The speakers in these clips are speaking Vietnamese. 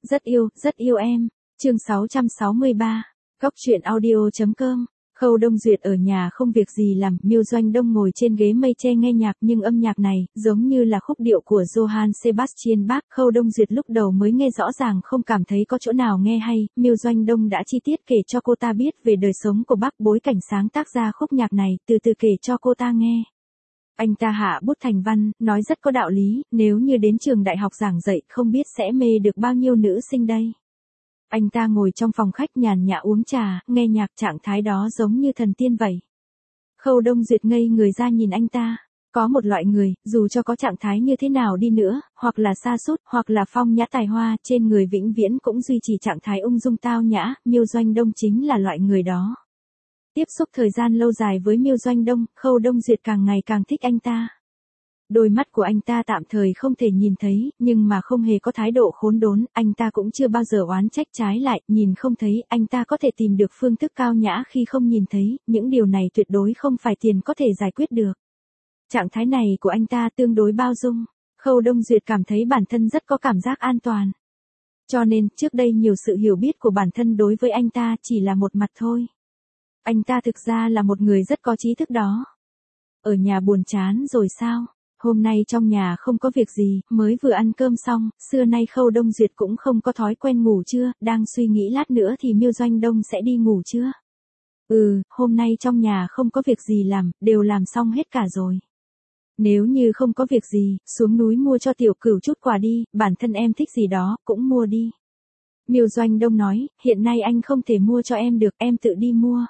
rất yêu em. Chương 663. Góc truyện audio.com. Khâu Đông Duyệt ở nhà không việc gì làm, Miêu Doanh Đông ngồi trên ghế mây tre nghe nhạc, nhưng âm nhạc này, giống như là khúc điệu của Johann Sebastian Bach. Khâu Đông Duyệt lúc đầu mới nghe rõ ràng không cảm thấy có chỗ nào nghe hay, Miêu Doanh Đông đã chi tiết kể cho cô ta biết về đời sống của Bach, bối cảnh sáng tác ra khúc nhạc này, từ từ kể cho cô ta nghe. Anh ta hạ bút thành văn, nói rất có đạo lý, nếu như đến trường đại học giảng dạy không biết sẽ mê được bao nhiêu nữ sinh đây. Anh ta ngồi trong phòng khách nhàn nhã uống trà, nghe nhạc, trạng thái đó giống như thần tiên vậy. Khâu Đông Duyệt ngây người ra nhìn anh ta. Có một loại người, dù cho có trạng thái như thế nào đi nữa, hoặc là sa sút, hoặc là phong nhã tài hoa, trên người vĩnh viễn cũng duy trì trạng thái ung dung tao nhã, Miêu Doanh Đông chính là loại người đó. Tiếp xúc thời gian lâu dài với Miêu Doanh Đông, Khâu Đông Duyệt càng ngày càng thích anh ta. Đôi mắt của anh ta tạm thời không thể nhìn thấy, nhưng mà không hề có thái độ khốn đốn, anh ta cũng chưa bao giờ oán trách, trái lại, nhìn không thấy, anh ta có thể tìm được phương thức cao nhã khi không nhìn thấy, những điều này tuyệt đối không phải tiền có thể giải quyết được. Trạng thái này của anh ta tương đối bao dung, Khâu Đông Duyệt cảm thấy bản thân rất có cảm giác an toàn. Cho nên, trước đây nhiều sự hiểu biết của bản thân đối với anh ta chỉ là một mặt thôi. Anh ta thực ra là một người rất có trí thức đó. Ở nhà buồn chán rồi sao? Hôm nay trong nhà không có việc gì, mới vừa ăn cơm xong, xưa nay Khâu Đông Duyệt cũng không có thói quen ngủ trưa, đang suy nghĩ lát nữa thì Miêu Doanh Đông sẽ đi ngủ trưa. Hôm nay trong nhà không có việc gì làm, đều làm xong hết cả rồi. Nếu như không có việc gì, xuống núi mua cho tiểu cửu chút quà đi, bản thân em thích gì đó, cũng mua đi. Miêu Doanh Đông nói, hiện nay anh không thể mua cho em được, em tự đi mua.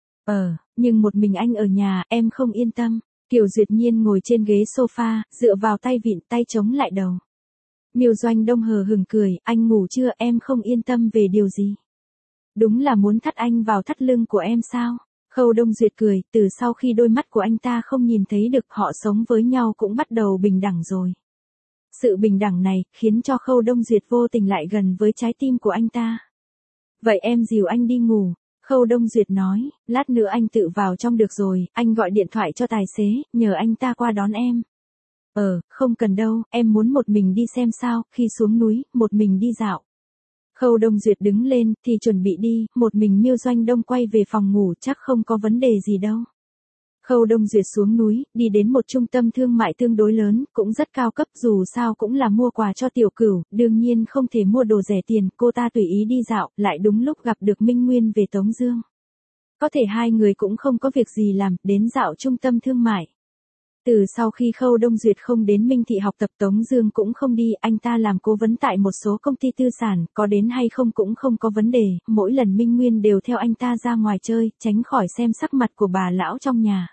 Nhưng một mình anh ở nhà, em không yên tâm. Kiều Duyệt Nhiên ngồi trên ghế sofa, dựa vào tay vịn, tay chống lại đầu. Miêu Doanh Đông hờ hững cười, anh ngủ chưa, em không yên tâm về điều gì. Đúng là muốn thắt anh vào thắt lưng của em sao? Khâu Đông Duyệt cười, từ sau khi đôi mắt của anh ta không nhìn thấy được, họ sống với nhau cũng bắt đầu bình đẳng rồi. Sự bình đẳng này, khiến cho Khâu Đông Duyệt vô tình lại gần với trái tim của anh ta. Vậy em dìu anh đi ngủ. Khâu Đông Duyệt nói, lát nữa anh tự vào trong được rồi, anh gọi điện thoại cho tài xế, nhờ anh ta qua đón em. Không cần đâu, em muốn một mình đi xem sao, khi xuống núi, một mình đi dạo. Khâu Đông Duyệt đứng lên, thì chuẩn bị đi, một mình Miêu Doanh Đông quay về phòng ngủ, chắc không có vấn đề gì đâu. Khâu Đông Duyệt xuống núi, đi đến một trung tâm thương mại tương đối lớn, cũng rất cao cấp, dù sao cũng là mua quà cho tiểu cửu, đương nhiên không thể mua đồ rẻ tiền, cô ta tùy ý đi dạo, lại đúng lúc gặp được Minh Nguyên về Tống Dương. Có thể hai người cũng không có việc gì làm, đến dạo trung tâm thương mại. Từ sau khi Khâu Đông Duyệt không đến Minh Thị học tập, Tống Dương cũng không đi, anh ta làm cố vấn tại một số công ty tư sản, có đến hay không cũng không có vấn đề, mỗi lần Minh Nguyên đều theo anh ta ra ngoài chơi, tránh khỏi xem sắc mặt của bà lão trong nhà.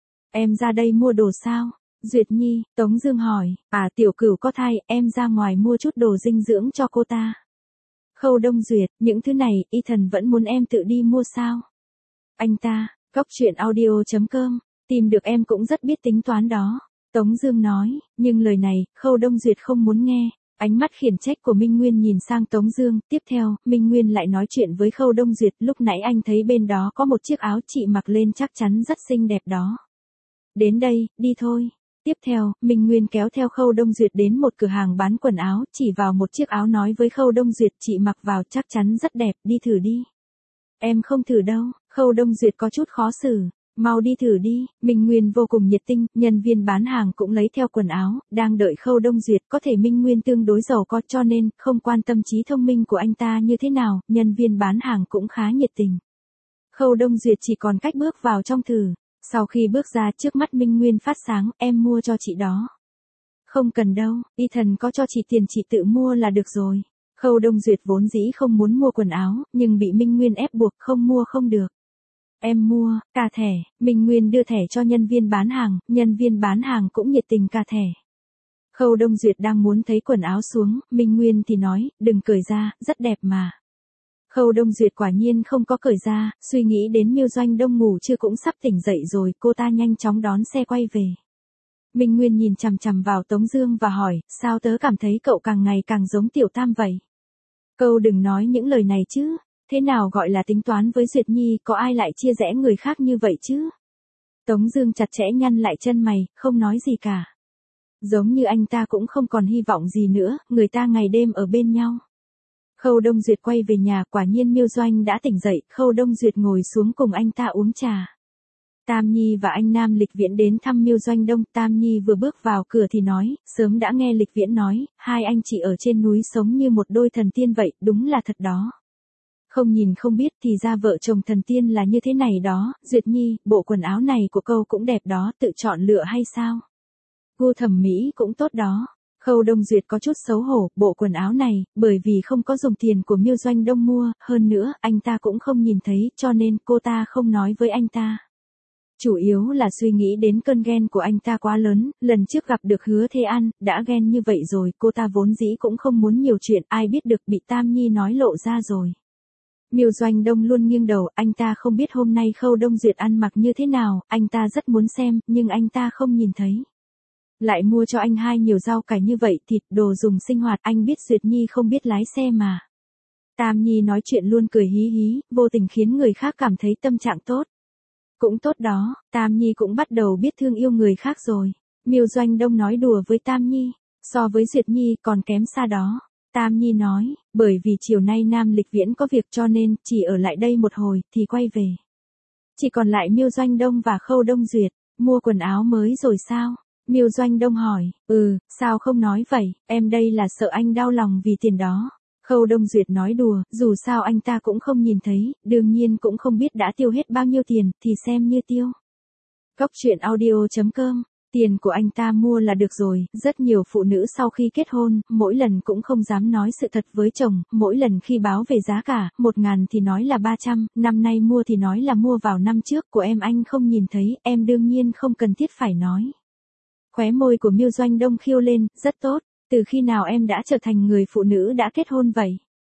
Em ra đây mua đồ sao? Duyệt Nhi, Tống Dương hỏi, tiểu cửu có thai, em ra ngoài mua chút đồ dinh dưỡng cho cô ta. Khâu Đông Duyệt, những thứ này, y thần vẫn muốn em tự đi mua sao? Anh ta, góc truyện audio.com, tìm được em cũng rất biết tính toán đó. Tống Dương nói, nhưng lời này, Khâu Đông Duyệt không muốn nghe. Ánh mắt khiển trách của Minh Nguyên nhìn sang Tống Dương, tiếp theo, Minh Nguyên lại nói chuyện với Khâu Đông Duyệt, lúc nãy anh thấy bên đó có một chiếc áo chị mặc lên chắc chắn rất xinh đẹp đó. Đến đây, đi thôi. Tiếp theo, Minh Nguyên kéo theo Khâu Đông Duyệt đến một cửa hàng bán quần áo, chỉ vào một chiếc áo nói với Khâu Đông Duyệt, chị mặc vào chắc chắn rất đẹp, đi thử đi. Em không thử đâu, Khâu Đông Duyệt có chút khó xử. Mau đi thử đi, Minh Nguyên vô cùng nhiệt tình, nhân viên bán hàng cũng lấy theo quần áo, đang đợi Khâu Đông Duyệt, có thể Minh Nguyên tương đối giàu có cho nên, không quan tâm trí thông minh của anh ta như thế nào, nhân viên bán hàng cũng khá nhiệt tình. Khâu Đông Duyệt chỉ còn cách bước vào trong thử. Sau khi bước ra, trước mắt Minh Nguyên phát sáng, em mua cho chị đó. Không cần đâu, y thần có cho chị tiền chị tự mua là được rồi. Khâu Đông Duyệt vốn dĩ không muốn mua quần áo, nhưng bị Minh Nguyên ép buộc không mua không được. Em mua, cả thẻ, Minh Nguyên đưa thẻ cho nhân viên bán hàng cũng nhiệt tình cả thẻ. Khâu Đông Duyệt đang muốn thấy quần áo xuống, Minh Nguyên thì nói, đừng cởi ra, rất đẹp mà. Khâu Đông Duyệt quả nhiên không có cởi ra, suy nghĩ đến Miêu Doanh Đông ngủ chưa cũng sắp tỉnh dậy rồi, cô ta nhanh chóng đón xe quay về. Minh Nguyên nhìn chằm chằm vào Tống Dương và hỏi, sao tớ cảm thấy cậu càng ngày càng giống Tiểu Tam vậy? Câu đừng nói những lời này chứ, thế nào gọi là tính toán với Duyệt Nhi, có ai lại chia rẽ người khác như vậy chứ? Tống Dương chặt chẽ nhăn lại chân mày, không nói gì cả. Giống như anh ta cũng không còn hy vọng gì nữa, người ta ngày đêm ở bên nhau. Khâu Đông Duyệt quay về nhà, quả nhiên Miêu Doanh đã tỉnh dậy, Khâu Đông Duyệt ngồi xuống cùng anh ta uống trà. Tam Nhi và anh Nam Lịch Viễn đến thăm Miêu Doanh Đông, Tam Nhi vừa bước vào cửa thì nói, sớm đã nghe Lịch Viễn nói, hai anh chị ở trên núi sống như một đôi thần tiên vậy, đúng là thật đó. Không nhìn không biết thì ra vợ chồng thần tiên là như thế này đó, Duyệt Nhi, bộ quần áo này của cậu cũng đẹp đó, tự chọn lựa hay sao? Gu thẩm mỹ cũng tốt đó. Khâu Đông Duyệt có chút xấu hổ, bộ quần áo này, bởi vì không có dùng tiền của Miêu Doanh Đông mua, hơn nữa, anh ta cũng không nhìn thấy, cho nên cô ta không nói với anh ta. Chủ yếu là suy nghĩ đến cơn ghen của anh ta quá lớn, lần trước gặp được Hứa Thế An, đã ghen như vậy rồi, cô ta vốn dĩ cũng không muốn nhiều chuyện, ai biết được bị Tam Nhi nói lộ ra rồi. Miêu Doanh Đông luôn nghiêng đầu, anh ta không biết hôm nay Khâu Đông Duyệt ăn mặc như thế nào, anh ta rất muốn xem, nhưng anh ta không nhìn thấy. Lại mua cho anh hai nhiều rau cải như vậy, thịt, đồ dùng sinh hoạt, anh biết Duyệt Nhi không biết lái xe mà. Tam Nhi nói chuyện luôn cười hí hí, vô tình khiến người khác cảm thấy tâm trạng tốt. Cũng tốt đó, Tam Nhi cũng bắt đầu biết thương yêu người khác rồi. Miêu Doanh Đông nói đùa với Tam Nhi, so với Duyệt Nhi còn kém xa đó. Tam Nhi nói, bởi vì chiều nay Nam Lịch Viễn có việc cho nên chỉ ở lại đây một hồi thì quay về. Chỉ còn lại Miêu Doanh Đông và Khâu Đông Duyệt, mua quần áo mới rồi sao? Miêu Doanh Đông hỏi, sao không nói vậy, em đây là sợ anh đau lòng vì tiền đó. Khâu Đông Duyệt nói đùa, dù sao anh ta cũng không nhìn thấy, đương nhiên cũng không biết đã tiêu hết bao nhiêu tiền, thì xem như tiêu. Cóc truyện audio.com, tiền của anh ta mua là được rồi, rất nhiều phụ nữ sau khi kết hôn, mỗi lần cũng không dám nói sự thật với chồng, mỗi lần khi báo về giá cả, 1.000 thì nói là 300, năm nay mua thì nói là mua vào năm trước của em anh không nhìn thấy, em đương nhiên không cần thiết phải nói. Khóe môi của Miêu Doanh Đông khiêu lên, rất tốt, từ khi nào em đã trở thành người phụ nữ đã kết hôn vậy?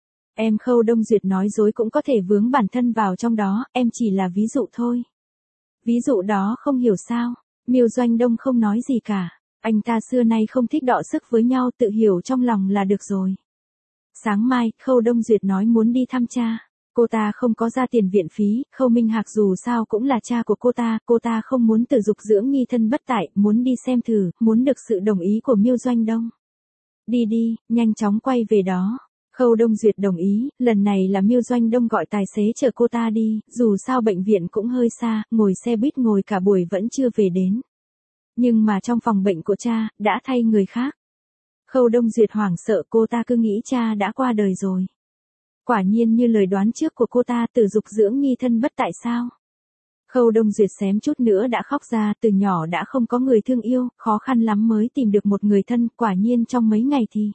Em Khâu Đông Duyệt nói dối cũng có thể vướng bản thân vào trong đó, em chỉ là ví dụ thôi. Ví dụ đó không hiểu sao? Miêu Doanh Đông không nói gì cả, anh ta xưa nay không thích đọ sức với nhau, tự hiểu trong lòng là được rồi. Sáng mai, Khâu Đông Duyệt nói muốn đi thăm cha. Cô ta không có ra tiền viện phí, Khâu Minh Hạc dù sao cũng là cha của cô ta không muốn tự dục dưỡng nghi thân bất tại, muốn đi xem thử, muốn được sự đồng ý của Miêu Doanh Đông. Đi đi, nhanh chóng quay về đó. Khâu Đông Duyệt đồng ý, lần này là Miêu Doanh Đông gọi tài xế chở cô ta đi, dù sao bệnh viện cũng hơi xa, ngồi xe buýt ngồi cả buổi vẫn chưa về đến. Nhưng mà trong phòng bệnh của cha, đã thay người khác. Khâu Đông Duyệt hoảng sợ, cô ta cứ nghĩ cha đã qua đời rồi. Quả nhiên như lời đoán trước của cô ta, tử dục dưỡng nghi thân bất tại sao. Khâu Đông Duyệt xém chút nữa đã khóc ra, từ nhỏ đã không có người thương yêu, khó khăn lắm mới tìm được một người thân, quả nhiên trong mấy ngày thì.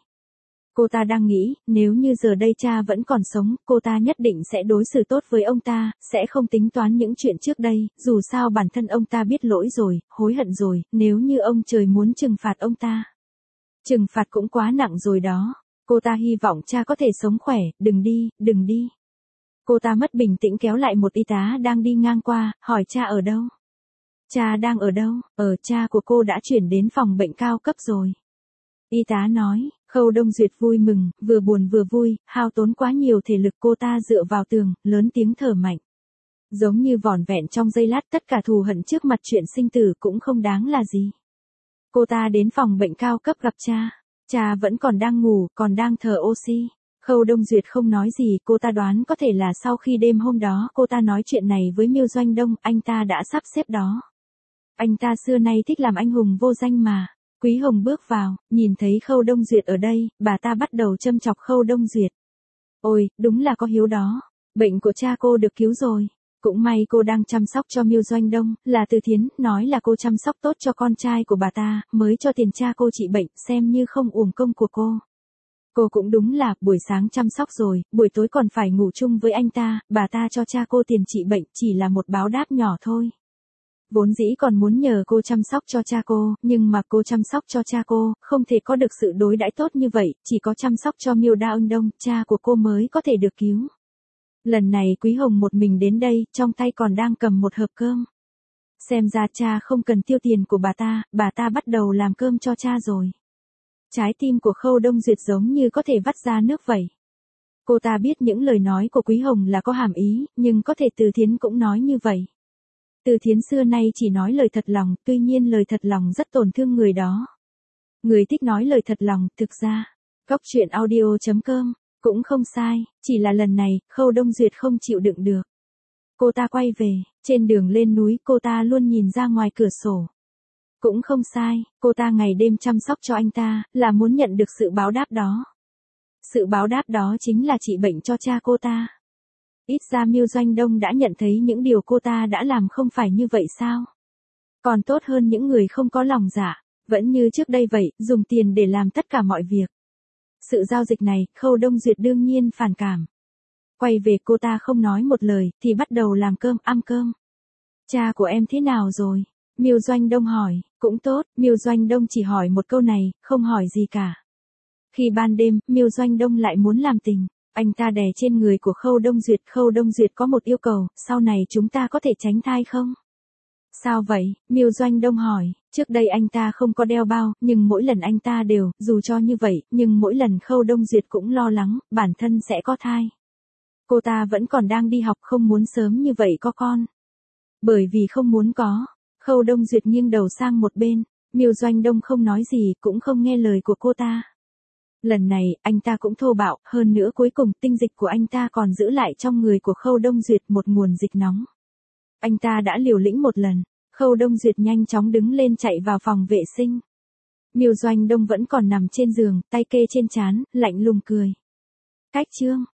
Cô ta đang nghĩ, nếu như giờ đây cha vẫn còn sống, cô ta nhất định sẽ đối xử tốt với ông ta, sẽ không tính toán những chuyện trước đây, dù sao bản thân ông ta biết lỗi rồi, hối hận rồi, nếu như ông trời muốn trừng phạt ông ta. Trừng phạt cũng quá nặng rồi đó. Cô ta hy vọng cha có thể sống khỏe, đừng đi, đừng đi. Cô ta mất bình tĩnh kéo lại một y tá đang đi ngang qua, hỏi cha ở đâu? Cha đang ở đâu? Cha của cô đã chuyển đến phòng bệnh cao cấp rồi. Y tá nói, Khâu Đông Duyệt vui mừng, vừa buồn vừa vui, hao tốn quá nhiều thể lực, cô ta dựa vào tường, lớn tiếng thở mạnh. Giống như vỏn vẹn trong giây lát, tất cả thù hận trước mặt chuyện sinh tử cũng không đáng là gì. Cô ta đến phòng bệnh cao cấp gặp cha. Cha vẫn còn đang ngủ, còn đang thở oxy. Khâu Đông Duyệt không nói gì, cô ta đoán có thể là sau khi đêm hôm đó cô ta nói chuyện này với Miêu Doanh Đông, anh ta đã sắp xếp đó. Anh ta xưa nay thích làm anh hùng vô danh mà. Quý Hồng bước vào, nhìn thấy Khâu Đông Duyệt ở đây, bà ta bắt đầu châm chọc Khâu Đông Duyệt. Ôi, đúng là có hiếu đó. Bệnh của cha cô được cứu rồi. Cũng may cô đang chăm sóc cho Miêu Doanh Đông, là Từ Thiến, nói là cô chăm sóc tốt cho con trai của bà ta, mới cho tiền cha cô trị bệnh, xem như không uổng công của cô. Cô cũng đúng là, buổi sáng chăm sóc rồi, buổi tối còn phải ngủ chung với anh ta, bà ta cho cha cô tiền trị bệnh, chỉ là một báo đáp nhỏ thôi. Vốn dĩ còn muốn nhờ cô chăm sóc cho cha cô, nhưng mà cô chăm sóc cho cha cô, không thể có được sự đối đãi tốt như vậy, chỉ có chăm sóc cho Miêu Đa Ân Đông, cha của cô mới có thể được cứu. Lần này Quý Hồng một mình đến đây, trong tay còn đang cầm một hộp cơm. Xem ra cha không cần tiêu tiền của bà ta bắt đầu làm cơm cho cha rồi. Trái tim của Khâu Đông Duyệt giống như có thể vắt ra nước vậy. Cô ta biết những lời nói của Quý Hồng là có hàm ý, nhưng có thể Từ Thiến cũng nói như vậy. Từ Thiến xưa nay chỉ nói lời thật lòng, tuy nhiên lời thật lòng rất tổn thương người đó. Người thích nói lời thật lòng, thực ra. Cóc truyện audio.com Cũng không sai, chỉ là lần này, Khâu Đông Duyệt không chịu đựng được. Cô ta quay về, trên đường lên núi cô ta luôn nhìn ra ngoài cửa sổ. Cũng không sai, cô ta ngày đêm chăm sóc cho anh ta, là muốn nhận được sự báo đáp đó. Sự báo đáp đó chính là trị bệnh cho cha cô ta. Ít ra Miêu Doanh Đông đã nhận thấy những điều cô ta đã làm không phải như vậy sao? Còn tốt hơn những người không có lòng dạ, vẫn như trước đây vậy, dùng tiền để làm tất cả mọi việc. Sự giao dịch này, Khâu Đông Duyệt đương nhiên phản cảm. Quay về cô ta không nói một lời, thì bắt đầu làm cơm, ăn cơm. Cha của em thế nào rồi? Miêu Doanh Đông hỏi, cũng tốt, Miêu Doanh Đông chỉ hỏi một câu này, không hỏi gì cả. Khi ban đêm, Miêu Doanh Đông lại muốn làm tình, anh ta đè trên người của Khâu Đông Duyệt. Khâu Đông Duyệt có một yêu cầu, sau này chúng ta có thể tránh thai không? Sao vậy? Miêu Doanh Đông hỏi, trước đây anh ta không có đeo bao, nhưng mỗi lần anh ta đều, dù cho như vậy, nhưng mỗi lần Khâu Đông Duyệt cũng lo lắng, bản thân sẽ có thai. Cô ta vẫn còn đang đi học, không muốn sớm như vậy có con. Bởi vì không muốn có, Khâu Đông Duyệt nghiêng đầu sang một bên, Miêu Doanh Đông không nói gì, cũng không nghe lời của cô ta. Lần này, anh ta cũng thô bạo, hơn nữa cuối cùng tinh dịch của anh ta còn giữ lại trong người của Khâu Đông Duyệt một nguồn dịch nóng. Anh ta đã liều lĩnh một lần, Khâu Đông Duyệt nhanh chóng đứng lên chạy vào phòng vệ sinh. Miêu Doanh Đông vẫn còn nằm trên giường, tay kê trên trán, lạnh lùng cười. Cách chương